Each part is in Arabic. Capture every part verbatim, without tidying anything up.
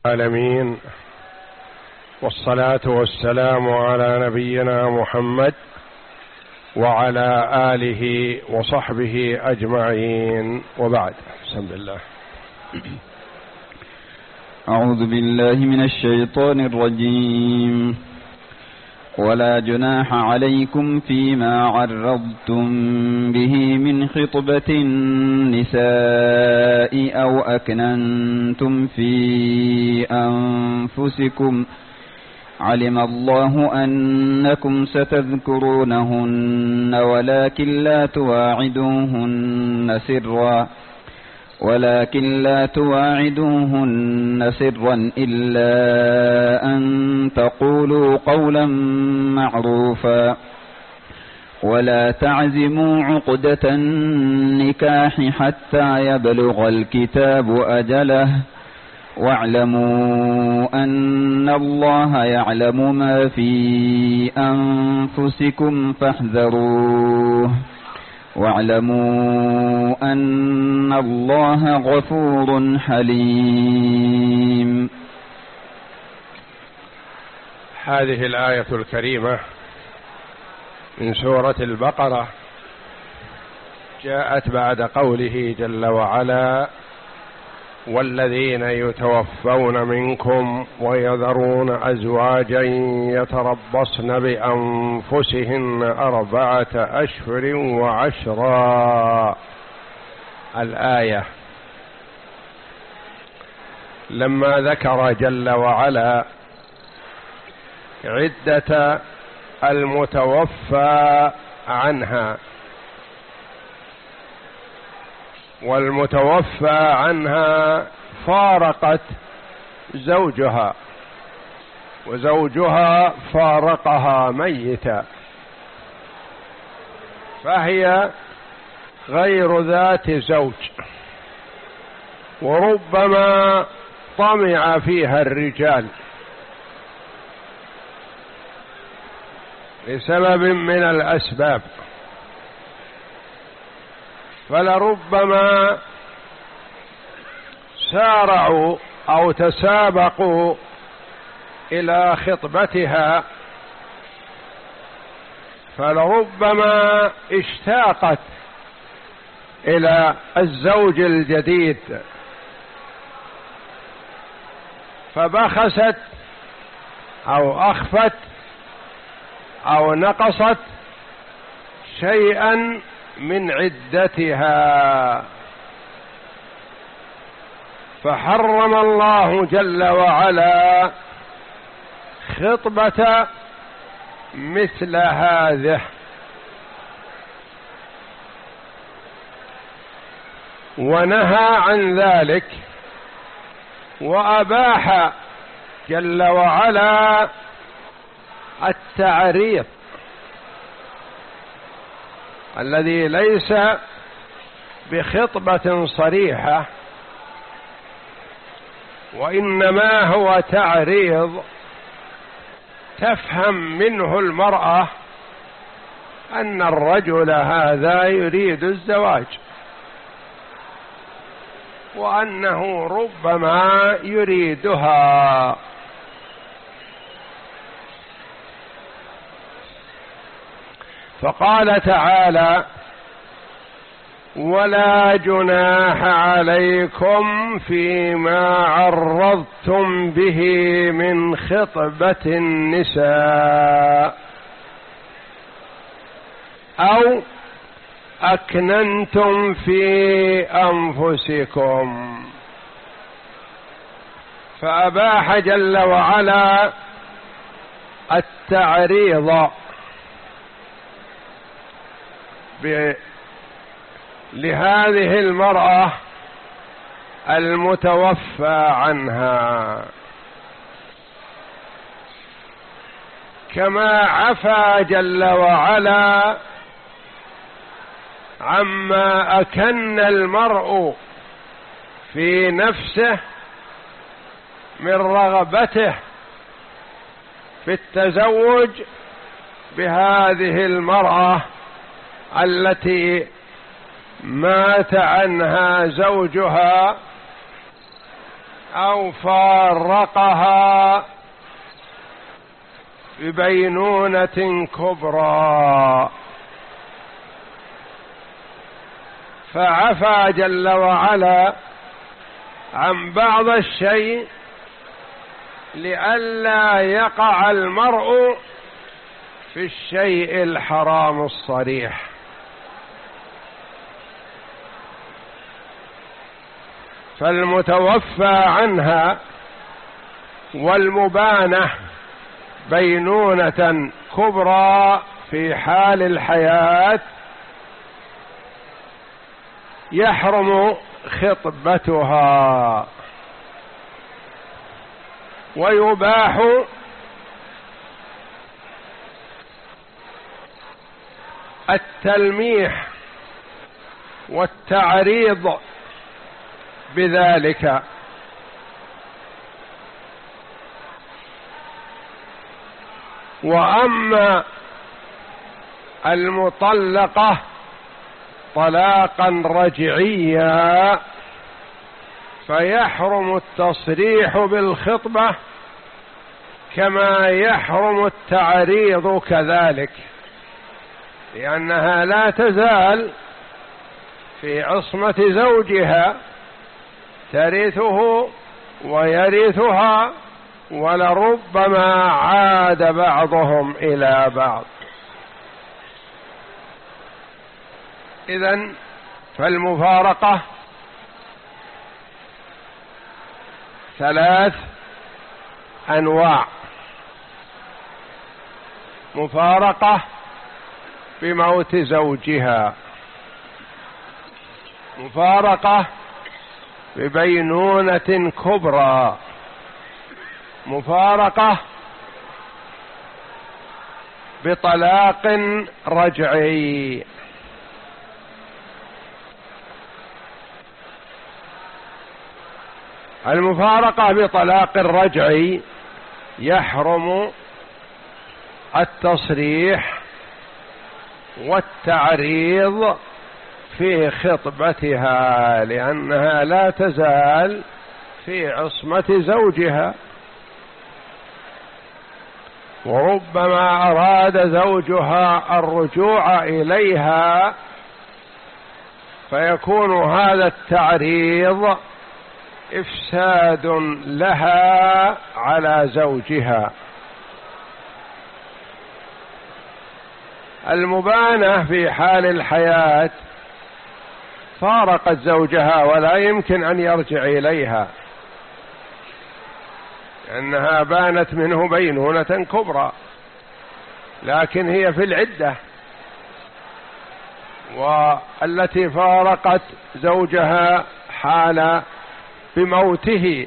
العالمين، والصلاة والسلام على نبينا محمد وعلى آله وصحبه أجمعين، وبعد. بسم الله. أعوذ بالله من الشيطان الرجيم. ولا جناح عليكم فيما عرضتم به من خطبة النساء أو أكننتم في أنفسكم، علم الله أنكم ستذكرونهن ولكن لا تواعدوهن سرا ولكن لا تواعدوهن سرا إلا أن تقولوا قولا معروفا، ولا تعزموا عقدة النكاح حتى يبلغ الكتاب أجله، واعلموا أن الله يعلم ما في أنفسكم فاحذروه، واعلموا أن الله غفور حليم. هذه الآية الكريمة من سورة البقرة جاءت بعد قوله جل وعلا: والذين يتوفون منكم ويذرون أزواجا يتربصن بأنفسهن أربعة أشهر وعشرا. الآية لما ذكر جل وعلا عدة المتوفى عنها، والمتوفى عنها فارقت زوجها وزوجها فارقها ميتا، فهي غير ذات زوج، وربما طمع فيها الرجال لسبب من الأسباب، فلربما سارعوا أو تسابقوا إلى خطبتها، فلربما اشتاقت إلى الزوج الجديد فبخست أو أخفت أو نقصت شيئا من عدتها، فحرم الله جل وعلا خطبة مثل هذه، ونهى عن ذلك، وأباح جل وعلا التعريض الذي ليس بخطبة صريحة، وإنما هو تعريض تفهم منه المرأة أن الرجل هذا يريد الزواج، وأنه ربما يريدها. فقال تعالى: ولا جناح عليكم فيما عرضتم به من خطبة النساء أو أكننتم في أنفسكم. فأباح جل وعلا التعريض لهذه المرأة المتوفى عنها، كما عفى جل وعلا عما أكن المرء في نفسه من رغبته في التزوج بهذه المرأة التي مات عنها زوجها أو فارقها ببينونة كبرى، فعفى جل وعلا عن بعض الشيء لئلا يقع المرء في الشيء الحرام الصريح. فالمتوفى عنها والمبانة بينونة كبرى في حال الحياة يحرم خطبتها، ويباح التلميح والتعريض بذلك. وأما المطلقة طلاقا رجعيا فيحرم التصريح بالخطبة كما يحرم التعريض كذلك، لأنها لا تزال في عصمة زوجها، ترثه ويرثها، ولربما عاد بعضهم إلى بعض. إذن فالمفارقة ثلاث أنواع: مفارقة بموت زوجها، مفارقة ببينونة كبرى، مفارقة بطلاق رجعي. المفارقة بطلاق رجعي يحرم التصريح والتعريض في خطبتها، لأنها لا تزال في عصمة زوجها، وربما أراد زوجها الرجوع إليها فيكون هذا التعريض إفساد لها على زوجها. المبانة في حال الحياة فارقت زوجها ولا يمكن أن يرجع إليها، لأنها بانت منه بينونة كبرى، لكن هي في العدة. والتي فارقت زوجها حال بموته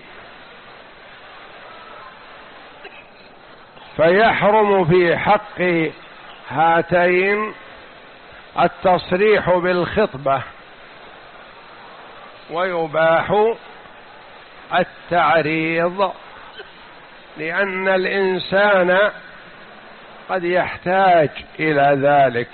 فيحرم في حق هاتين التصريح بالخطبة، ويباح التعريض، لأن الإنسان قد يحتاج إلى ذلك،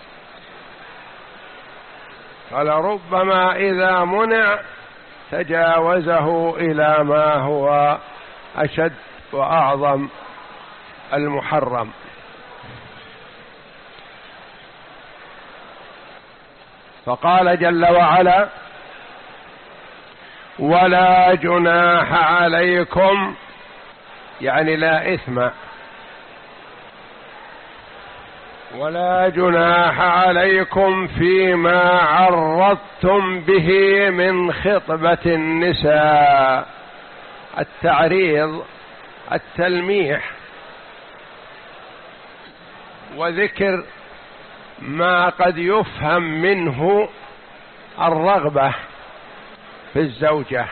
فلربما إذا منع تجاوزه إلى ما هو أشد وأعظم المحرم. فقال جل وعلا: ولا جناح عليكم، يعني لا إثم، ولا جناح عليكم فيما عرضتم به من خطبة النساء. التعريض التلميح وذكر ما قد يفهم منه الرغبة في الزوجة.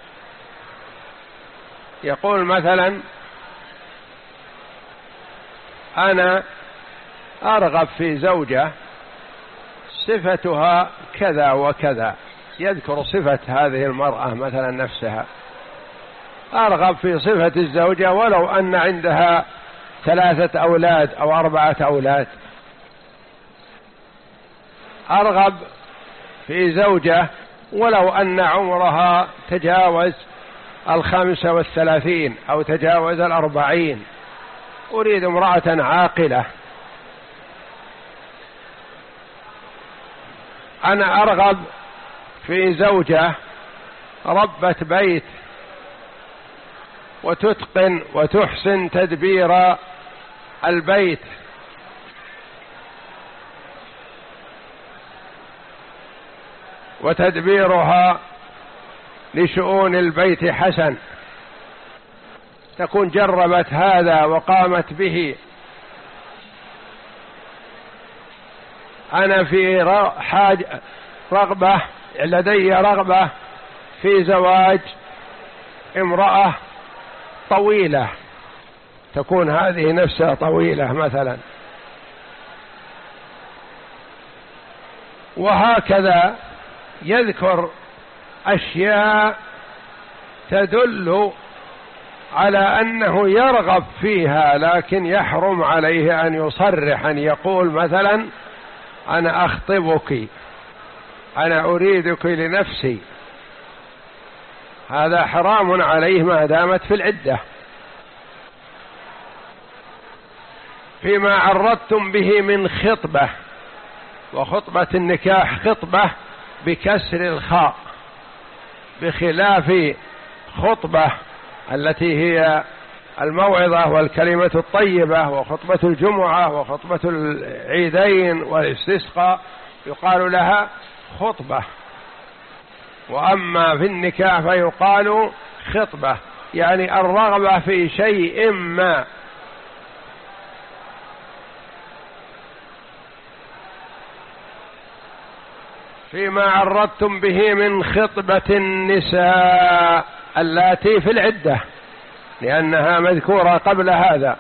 يقول مثلا: أنا أرغب في زوجة صفتها كذا وكذا، يذكر صفة هذه المرأة مثلا نفسها، أرغب في صفة الزوجة ولو أن عندها ثلاثة أولاد أو أربعة أولاد، أرغب في زوجة ولو أن عمرها تجاوز الخامسة والثلاثين أو تجاوز الأربعين، أريد امرأة عاقلة، أنا أرغب في زوجة ربة بيت وتتقن وتحسن تدبير البيت، وتدبيرها لشؤون البيت حسن، تكون جربت هذا وقامت به. أنا في حاجة رغبة لدي رغبة في زواج امرأة طويلة، تكون هذه نفسها طويلة مثلا، وهكذا يذكر أشياء تدل على أنه يرغب فيها، لكن يحرم عليه أن يصرح، أن يقول مثلا أنا أخطبك، أنا أريدك لنفسي، هذا حرام عليه ما دامت في العدة. فيما عرضتم به من خطبة، وخطبة النكاح خطبة بكسر الخاء، بخلاف خطبة التي هي الموعظة والكلمة الطيبة، وخطبة الجمعة وخطبة العيدين والاستسقاء يقال لها خطبة، وأما في النكاح فيقال خطبة، يعني الرغبة في شيء ما. فيما عرضتم به من خطبة النساء اللاتي في العدة، لأنها مذكورة قبل هذا،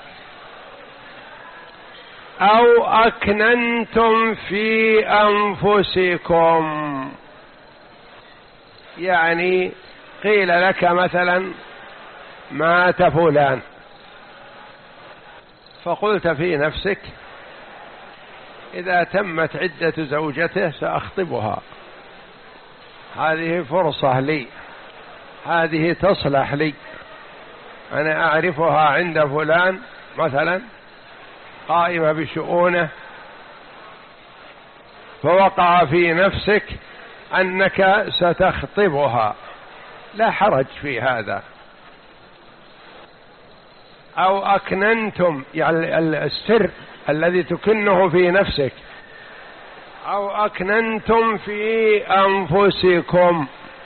أو أكننتم في أنفسكم، يعني قيل لك مثلا مات فلان، فقلت في نفسك إذا تمت عدة زوجته سأخطبها، هذه فرصة لي، هذه تصلح لي، أنا أعرفها عند فلان مثلا قائمة بشؤونه، فوقع في نفسك أنك ستخطبها، لا حرج في هذا. أو أكننتم، يعني السر الذي تكنه في نفسك، أو أكننتم في أنفسكم،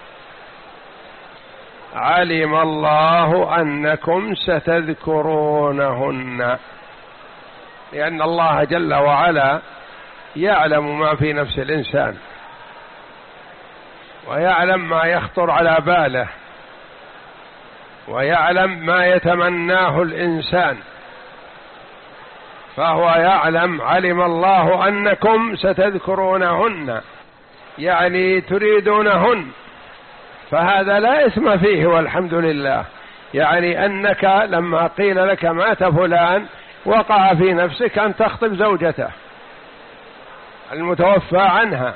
علم الله أنكم ستذكرونهن، لأن الله جل وعلا يعلم ما في نفس الإنسان، ويعلم ما يخطر على باله، ويعلم ما يتمناه الإنسان، فهو يعلم، علم الله أنكم ستذكرونهن، يعني تريدونهن، فهذا لا إثم فيه والحمد لله، يعني أنك لما قيل لك مات فلان وقع في نفسك أن تخطب زوجته المتوفى عنها،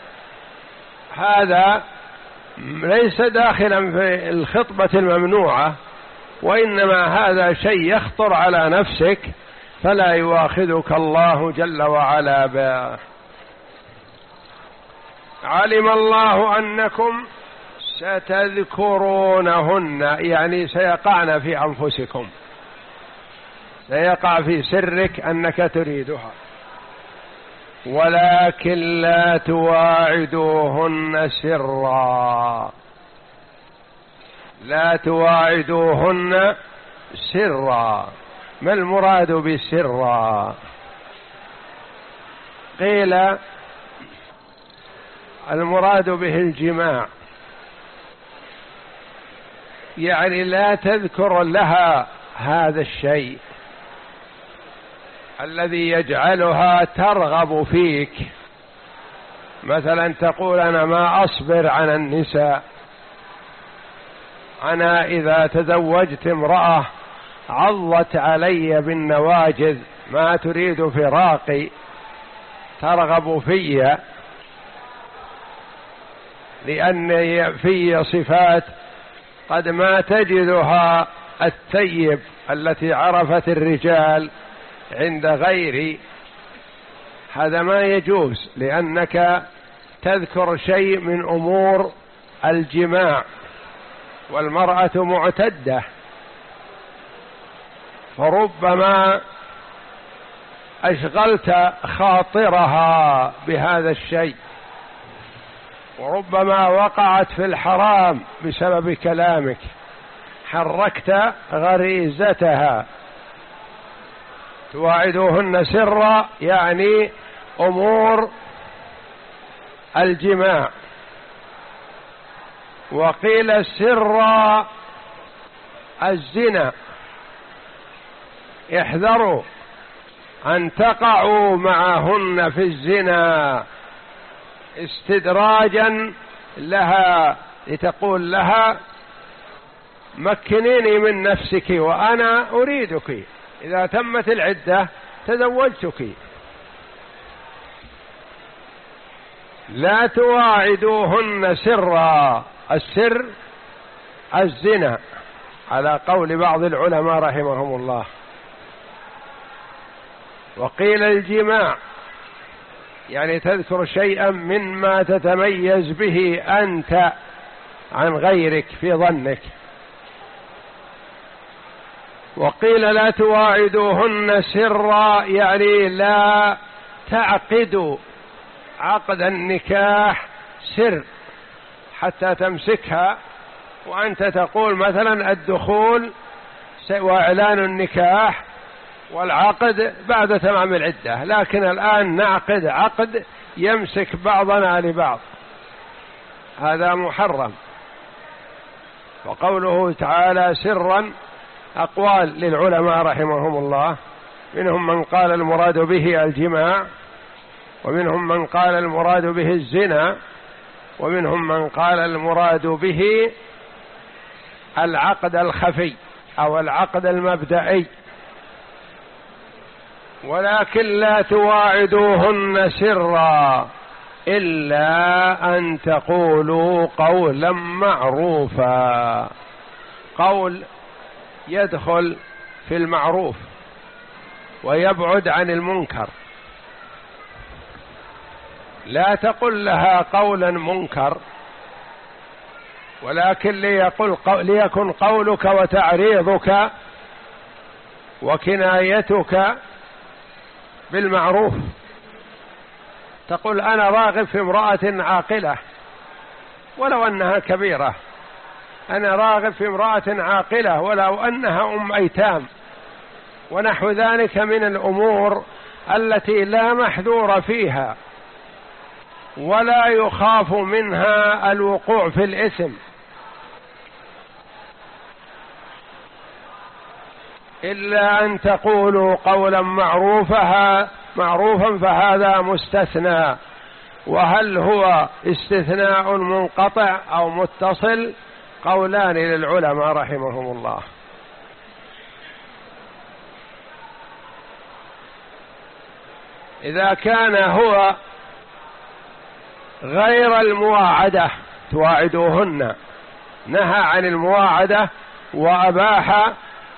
هذا ليس داخلا في الخطبة الممنوعة، وإنما هذا شيء يخطر على نفسك فلا يؤاخذك الله جل وعلا به. علم الله أنكم ستذكرونهن، يعني سيقعن في أنفسكم، سيقع في سرك أنك تريدها، ولكن لا تواعدوهن سرا، لا تواعدوهن سرا. ما المراد بسرا؟ قيل المراد به الجماع، يعني لا تذكر لها هذا الشيء الذي يجعلها ترغب فيك، مثلا تقول أنا ما أصبر عن النساء، أنا إذا تزوجت امرأة عضت علي بالنواجذ، ما تريد فراقي، ترغب في لأن في صفات قد ما تجدها الثيب التي عرفت الرجال عند غيري، هذا ما يجوز، لأنك تذكر شيء من أمور الجماع، والمرأة معتدة، فربما أشغلت خاطرها بهذا الشيء، وربما وقعت في الحرام بسبب كلامك، حركت غريزتها. تواعدوهن سرا يعني أمور الجماع. وقيل سرا الزنا، احذروا أن تقعوا معهن في الزنا استدراجا لها، لتقول لها مكنيني من نفسك وأنا أريدك، إذا تمت العدة تزوجتك. لا تواعدوهن سرا، السر الزنا على قول بعض العلماء رحمهم الله. وقيل الجماع يعني تذكر شيئا مما تتميز به أنت عن غيرك في ظنك. وقيل لا تواعدوهن سرا يعني لا تعقدوا عقد النكاح سر حتى تمسكها وأنت تقول مثلا الدخول وإعلان النكاح والعقد بعد تمام العدة، لكن الآن نعقد عقد يمسك بعضنا لبعض، هذا محرم. وقوله تعالى سرا أقوال للعلماء رحمهم الله، منهم من قال المراد به الجماع، ومنهم من قال المراد به الزنا، ومنهم من قال المراد به العقد الخفي أو العقد المبدئي. ولكن لا تواعدوهن سرا إلا أن تقولوا قولا معروفا. قول يدخل في المعروف ويبعد عن المنكر، لا تقل لها قولا منكر، ولكن ليقل ليكن قولك وتعريضك وكنايتك بالمعروف. تقول أنا راغب في امرأة عاقلة ولو أنها كبيرة، أنا راغب في امرأة عاقلة ولو أنها أم أيتام، ونحو ذلك من الأمور التي لا محذور فيها ولا يخاف منها الوقوع في الإثم، إلا أن تقولوا قولا معروفا معروفا فهذا مستثنى. وهل هو استثناء منقطع أو متصل؟ قولان للعلماء رحمهم الله. إذا كان هو غير المواعدة تواعدوهن، نهى عن المواعدة وأباح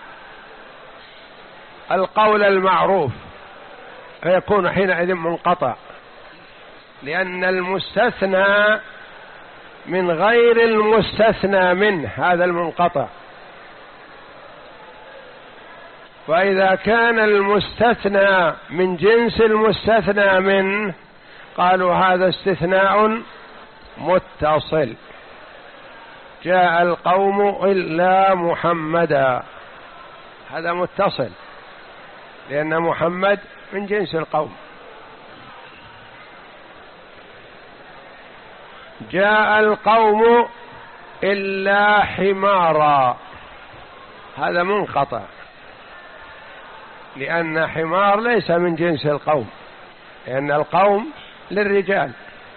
القول المعروف، فيكون حينئذ منقطع، لأن المستثنى من غير المستثنى منه هذا المنقطع. وإذا كان المستثنى من جنس المستثنى منه قالوا هذا استثناء متصل. جاء القوم إلا محمدا، هذا متصل لأن محمد من جنس القوم. جاء القوم إلا حمارا، هذا منقطع لأن حمار ليس من جنس القوم، لأن القوم للرجال.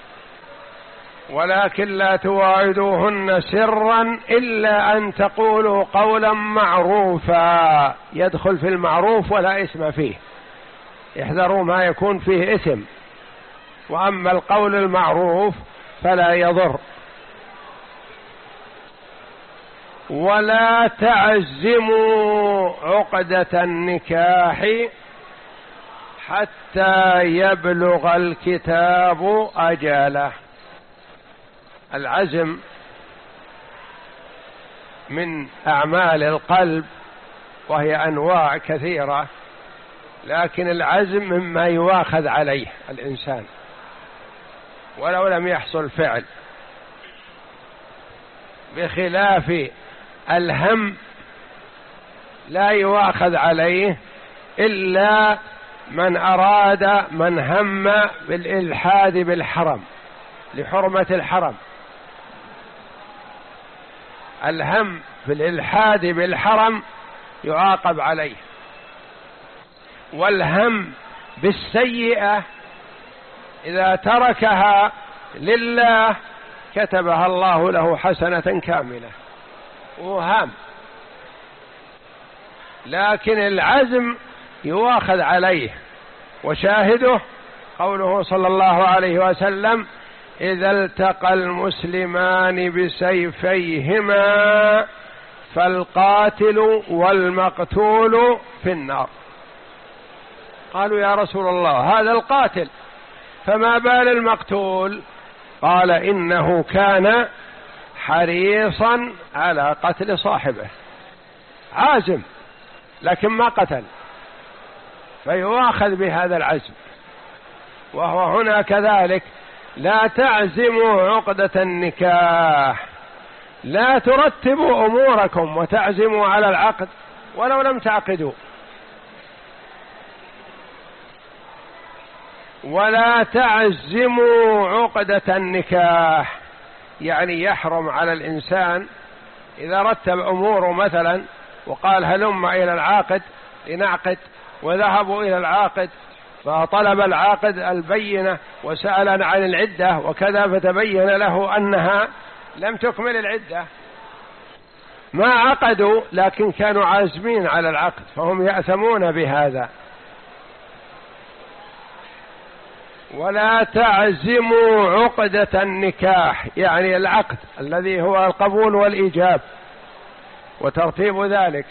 ولكن لا تواعدوهن سرا إلا أن تقولوا قولا معروفا، يدخل في المعروف ولا إثم فيه، احذروا ما يكون فيه إثم. وأما القول المعروف فلا يضر. ولا تعزموا عقدة النكاح حتى يبلغ الكتاب أجله. العزم من أعمال القلب وهي أنواع كثيرة، لكن العزم مما يواخذ عليه الإنسان ولو لم يحصل فعل، بخلاف الهم لا يواخذ عليه إلا من أراد من هم بالإلحاد بالحرم لحرمة الحرم. الهم في الإلحاد بالحرم يعاقب عليه، والهم بالسيئة إذا تركها لله كتبها الله له حسنة كاملة وهام. لكن العزم يواخذ عليه، وشاهده قوله صلى الله عليه وسلم: إذا التقى المسلمان بسيفيهما فالقاتل والمقتول في النار. قالوا: يا رسول الله، هذا القاتل، فما بال المقتول؟ قال: إنه كان حريصا على قتل صاحبه، عازم لكن ما قتل، فيؤاخذ بهذا العزم. وهو هنا كذلك: لا تعزموا عقدة النكاح، لا ترتبوا أموركم وتعزموا على العقد ولو لم تعقدوا. ولا تعزموا عقدة النكاح، يعني يحرم على الإنسان إذا رتب أموره مثلا وقال: هلم إلى العاقد لنعقد، وذهبوا إلى العاقد فطلب العاقد البينة وسأل عن العدة وكذا، فتبين له أنها لم تكمل العدة، ما عقدوا لكن كانوا عازمين على العقد، فهم يأثمون بهذا. ولا تعزموا عقدة النكاح، يعني العقد الذي هو القبول والإيجاب وترتيب ذلك،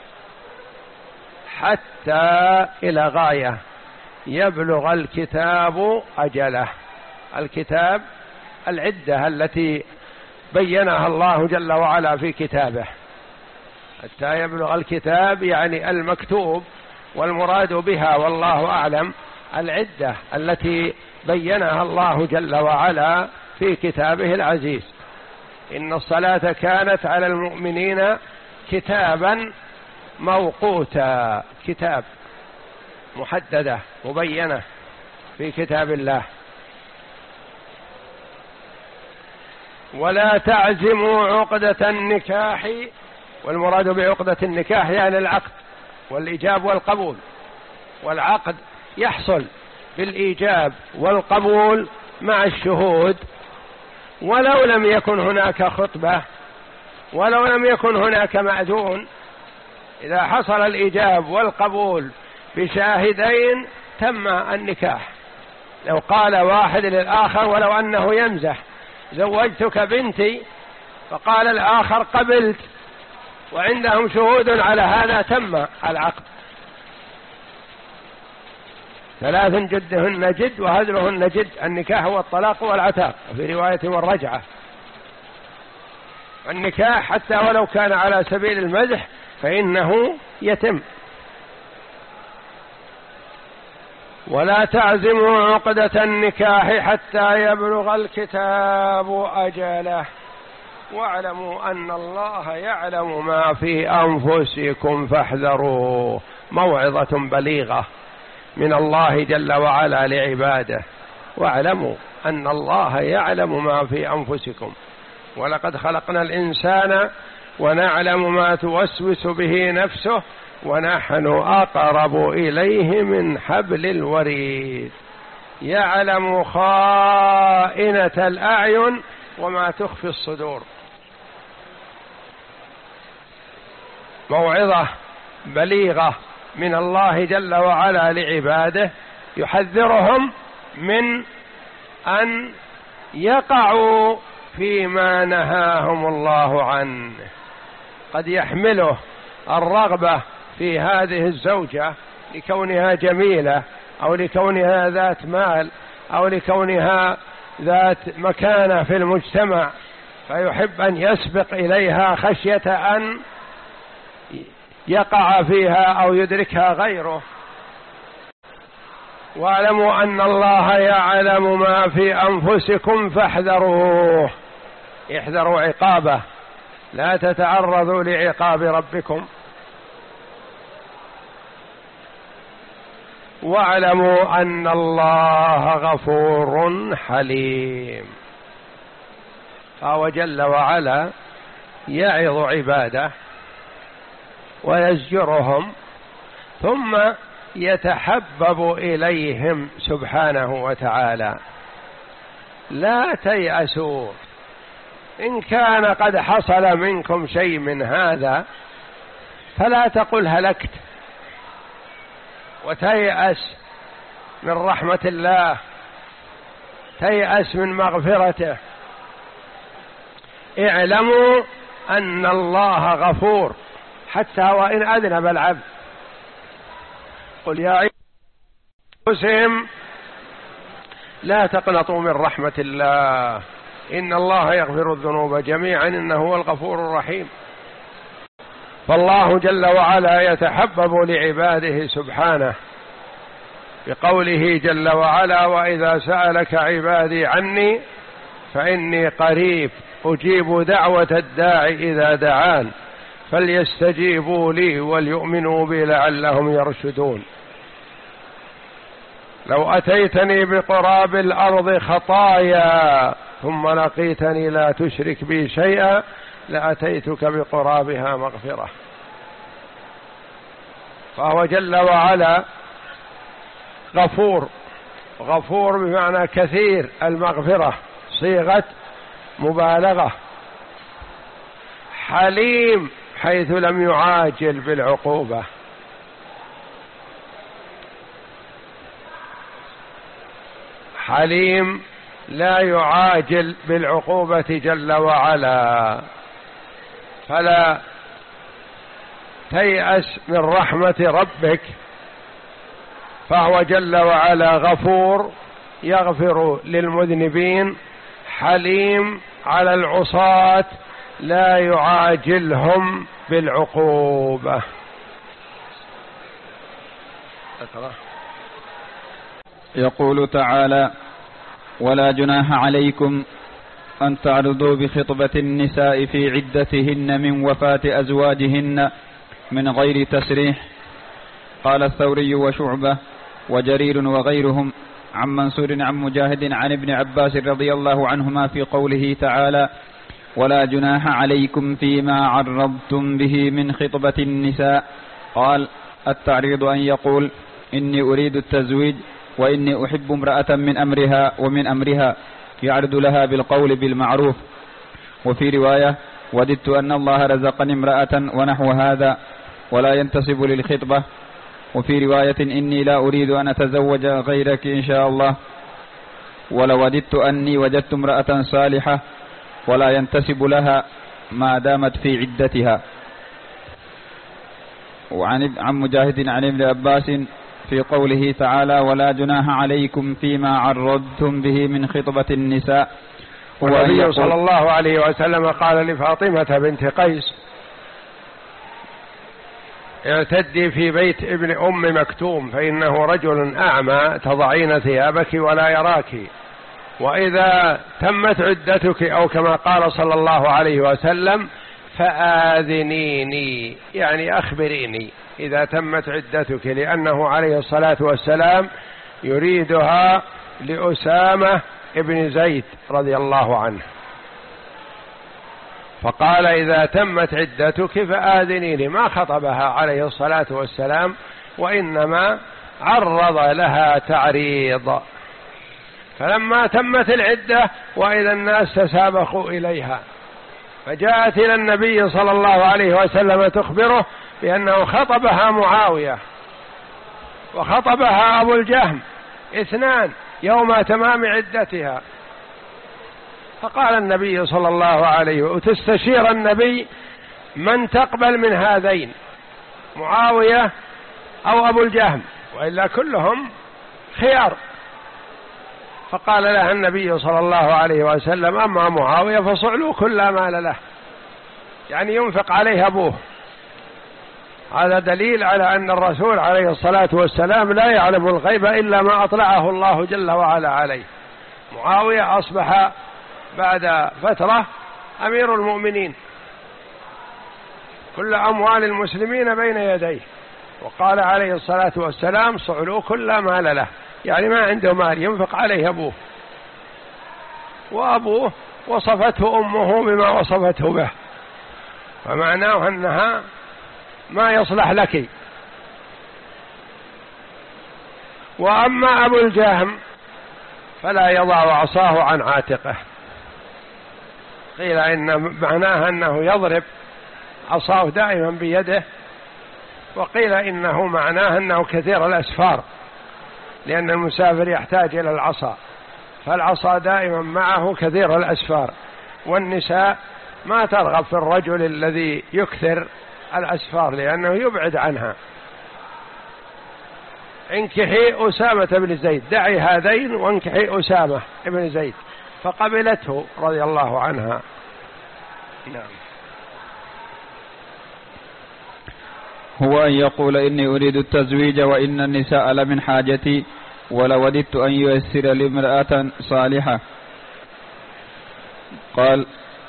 حتى إلى غاية يبلغ الكتاب أجله. الكتاب العدة التي بينها الله جل وعلا في كتابه. حتى يبلغ الكتاب يعني المكتوب، والمراد بها والله أعلم العدة التي بينها الله جل وعلا في كتابه العزيز. إن الصلاة كانت على المؤمنين كتابا موقوتا، كتاب محددة مبينة في كتاب الله. ولا تعزموا عقدة النكاح، والمراد بعقدة النكاح يعني العقد والإيجاب والقبول، والعقد يحصل بالإيجاب والقبول مع الشهود، ولو لم يكن هناك خطبة ولو لم يكن هناك مأذون. إذا حصل الإيجاب والقبول بشاهدين تم النكاح. لو قال واحد للآخر ولو أنه يمزح: زوجتك بنتي، فقال الآخر: قبلت، وعندهم شهود على هذا، تم العقد. ثلاث جدهن جد وهزلهن جد. النكاح هو الطلاق والعتاق، وفي رواية والرجعة. النكاح حتى ولو كان على سبيل المزح فإنه يتم. ولا تعزموا عقدة النكاح حتى يبلغ الكتاب أجله واعلموا أن الله يعلم ما في أنفسكم فاحذروه. موعظة بليغة من الله جل وعلا لعباده: واعلموا أن الله يعلم ما في أنفسكم، ولقد خلقنا الإنسان ونعلم ما توسوس به نفسه ونحن أقرب إليه من حبل الوريد. يعلم خائنة الأعين وما تخفي الصدور. موعظة بليغة من الله جل وعلا لعباده، يحذرهم من أن يقعوا فيما نهاهم الله عنه. قد يحمله الرغبة في هذه الزوجة لكونها جميلة أو لكونها ذات مال أو لكونها ذات مكانة في المجتمع، فيحب أن يسبق إليها خشية أن يقع فيها أو يدركها غيره. واعلموا أن الله يعلم ما في أنفسكم فاحذروه، احذروا عقابه، لا تتعرضوا لعقاب ربكم. واعلموا أن الله غفور حليم. فهو جل وعلا يعظ عباده ويزجرهم ثم يتحبب إليهم سبحانه وتعالى. لا تيأسوا، إن كان قد حصل منكم شيء من هذا فلا تقل هلكت وتيأس من رحمة الله، تيأس من مغفرته. اعلموا أن الله غفور حتى وإن أذنب العبد. قل يا عبادي أنفسهم لا تقنطوا من رحمة الله إن الله يغفر الذنوب جميعا إنه هو الغفور الرحيم. فالله جل وعلا يتحبب لعباده سبحانه بقوله جل وعلا: وإذا سألك عبادي عني فإني قريب أجيب دعوة الداعي إذا دعان فليستجيبوا لي وليؤمنوا بي لعلهم يرشدون. لو أتيتني بقراب الأرض خطايا ثم لقيتني لا تشرك بي شيئا لأتيتك بقرابها مغفرة. فهو جل وعلا غفور، غفور بمعنى كثير المغفرة، صيغة مبالغة. حليم حيث لم يعاجل بالعقوبة. حليم لا يعاجل بالعقوبة جل وعلا. فلا تيأس من رحمة ربك، فهو جل وعلا غفور يغفر للمذنبين، حليم على العصاة لا يعاجلهم بالعقوبة. يقول تعالى: ولا جناح عليكم أن تعرضوا بخطبة النساء في عدتهن من وفاة أزواجهن من غير تسريح. قال الثوري وشعبة وجرير وغيرهم عن منصور عن مجاهد عن ابن عباس رضي الله عنهما في قوله تعالى: ولا جناح عليكم فيما عرضتم به من خطبة النساء. قال: التعريض أن يقول إني أريد التزويج وإني أحب امرأة من أمرها ومن أمرها، يعرض لها بالقول بالمعروف. وفي رواية: وددت أن الله رزقني امرأة ونحو هذا، ولا ينتسب للخطبة. وفي رواية: إني لا أريد أن أتزوج غيرك إن شاء الله، ولوددت أني وجدت امرأة صالحة، ولا ينتسب لها ما دامت في عدتها. وعن عن مجاهد عن ابن عباس في قوله تعالى: ولا جناح عليكم فيما عرضتم به من خطبة النساء. والنبي صلى الله عليه وسلم قال لفاطمة بنت قيس: اعتدي في بيت ابن أم مكتوم فإنه رجل أعمى تضعين ثيابك ولا يراك، وإذا تمت عدتك أو كما قال صلى الله عليه وسلم فآذنيني، يعني أخبريني إذا تمت عدتك، لأنه عليه الصلاة والسلام يريدها لأسامة ابن زيد رضي الله عنه، فقال إذا تمت عدتك فآذنيني، ما خطبها عليه الصلاة والسلام وإنما عرض لها تعريض. فلما تمت العدة وإذا الناس تسابقوا إليها، فجاءت إلى النبي صلى الله عليه وسلم تخبره بأنه خطبها معاوية وخطبها أبو الجهم اثنان يوم تمام عدتها. فقال النبي صلى الله عليه وسلم، وتستشير النبي من تقبل من هذين، معاوية أو أبو الجهم، وإلا كلهم خيار. فقال لها النبي صلى الله عليه وسلم: أما معاوية فصعلوا كل مال له، يعني ينفق عليه أبوه. هذا دليل على أن الرسول عليه الصلاة والسلام لا يعلم الغيب إلا ما أطلعه الله جل وعلا عليه. معاوية أصبح بعد فترة أمير المؤمنين، كل أموال المسلمين بين يديه، وقال عليه الصلاة والسلام: صعلوا كل مال له، يعني ما عنده مال ينفق عليه أبوه، وأبوه وصفته أمه بما وصفته به، فمعناه أنها ما يصلح لك. وأما أبو الجهم فلا يضع عصاه عن عاتقه، قيل إن معناها أنه يضرب عصاه دائما بيده، وقيل إنه معناه أنه كثير الأسفار، لأن المسافر يحتاج إلى العصا، فالعصا دائما معه كثير الأسفار، والنساء ما ترغب في الرجل الذي يكثر الأسفار لأنه يبعد عنها. انكحي أسامة بن زيد، دعي هذين وانكحي أسامة بن زيد، فقبلته رضي الله عنها. نعم. هو أن يقول: إني أريد التزويج وإن النساء لمن حاجتي، ولوددت أن ييسر لي امرأة صالحة. قال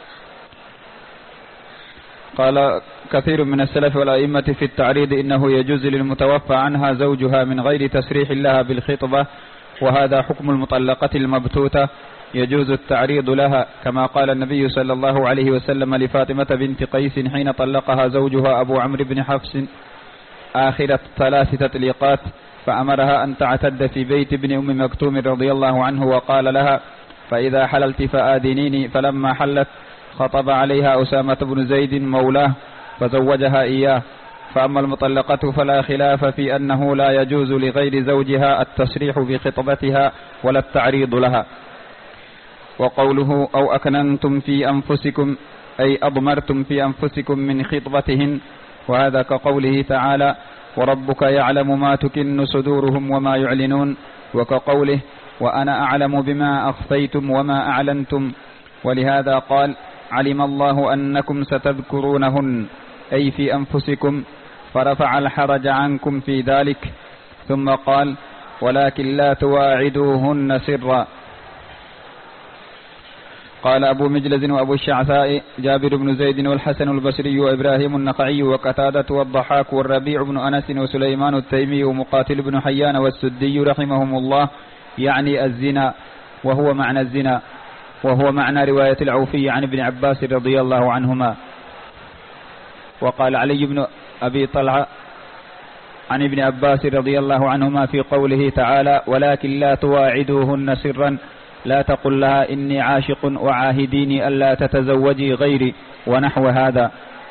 قال كثير من السلف والأئمة في التعريض: إنه يجوز للمتوفى عنها زوجها من غير تسريح لها بالخطبة، وهذا حكم المطلقة المبتوتة، يجوز التعريض لها، كما قال النبي صلى الله عليه وسلم لفاطمة بنت قيس حين طلقها زوجها أبو عمرو بن حفص آخر ثلاث تطليقات، فأمرها أن تعتد في بيت ابن أم مكتوم رضي الله عنه، وقال لها: فإذا حللت فآذنيني. فلما حلت خطب عليها أسامة بن زيد مولاه فزوجها إياه. فأما المطلقة فلا خلاف في أنه لا يجوز لغير زوجها التصريح بخطبتها ولا التعريض لها. وقوله: أو أكننتم في أنفسكم، أي أضمرتم في أنفسكم من خطبتهن، وهذا كقوله تعالى: وربك يعلم ما تكن صدورهم وما يعلنون، وكقوله: وأنا أعلم بما أخفيتم وما أعلنتم. ولهذا قال: علم الله أنكم ستذكرونهن، أي في أنفسكم، فرفع الحرج عنكم في ذلك. ثم قال: ولكن لا تواعدوهن سرا. قال أبو مجلز وأبو الشعثاء: جابر بن زيد والحسن البصري وإبراهيم النخعي وقتادة والضحاك والربيع بن أنس وسليمان التيمي ومقاتل بن حيان والسدي رحمهم الله، يعني الزنا، وهو معنى الزنا، وهو معنى رواية العوفي عن ابن عباس رضي الله عنهما. وقال علي بن أبي طلحة عن ابن عباس رضي الله عنهما في قوله تعالى: ولكن لا تواعدوهن سرا، لا تقل لها إني عاشق وعاهديني ألا تتزوجي غيري، ونحو هذا.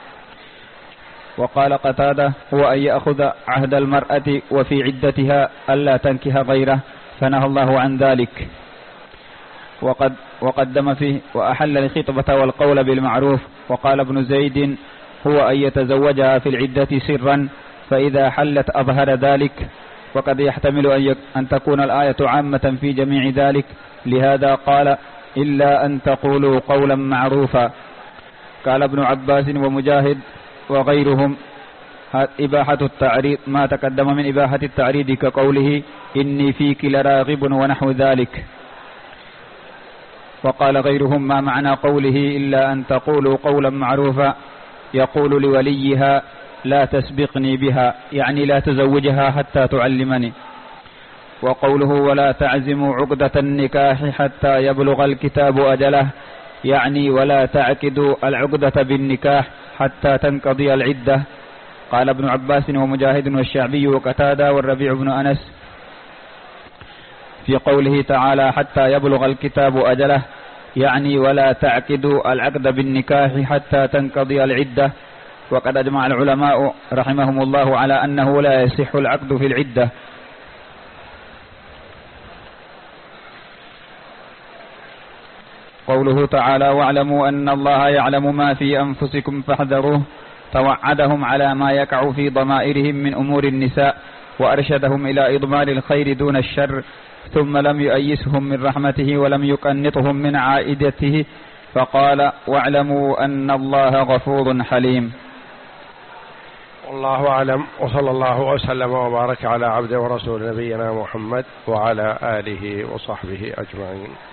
وقال قتادة: هو أن يأخذ عهد المرأة وفي عدتها ألا تنكح غيره، فنهى الله عن ذلك. وقد وقدم فيه: وأحل الخطبة والقول بالمعروف. وقال ابن زيد: هو أن يتزوجها في العدة سرا، فإذا حلت أظهر ذلك. وقد يحتمل أن تكون الآية عامة في جميع ذلك، لهذا قال: إلا أن تقولوا قولا معروفا. قال ابن عباس ومجاهد وغيرهم: إباحة التعريض ما تقدم من إباحة التعريض كقوله: إني فيك لراغب، ونحو ذلك. وقال غيرهم: ما معنى قوله إلا أن تقولوا قولا معروفا؟ يقول لوليها: لا تسبقني بها، يعني لا تزوجها حتى تعلمني. وقوله: ولا تعزموا عقدة النكاح حتى يبلغ الكتاب أجله، يعني ولا تعقدوا العقدة بالنكاح حتى تنقضي العدة. قال ابن عباس ومجاهد والشعبي وقتادة والربيع بن أنس في قوله تعالى: حتى يبلغ الكتاب أجله، يعني ولا تعقدوا العقد بالنكاح حتى تنقضي العدة. وقد أجمع العلماء رحمهم الله على أنه لا يصح العقد في العدة. قوله تعالى: واعلموا أن الله يعلم ما في أنفسكم فاحذروه، توعدهم على ما يقع في ضمائرهم من أمور النساء، وأرشدهم إلى إضمار الخير دون الشر، ثم لم يؤيسهم من رحمته ولم يقنطهم من عائدته، فقال: واعلموا أن الله غفور حليم. والله أعلم، وصلى الله وسلم وبارك على عبده ورسول نبينا محمد وعلى آله وصحبه أجمعين.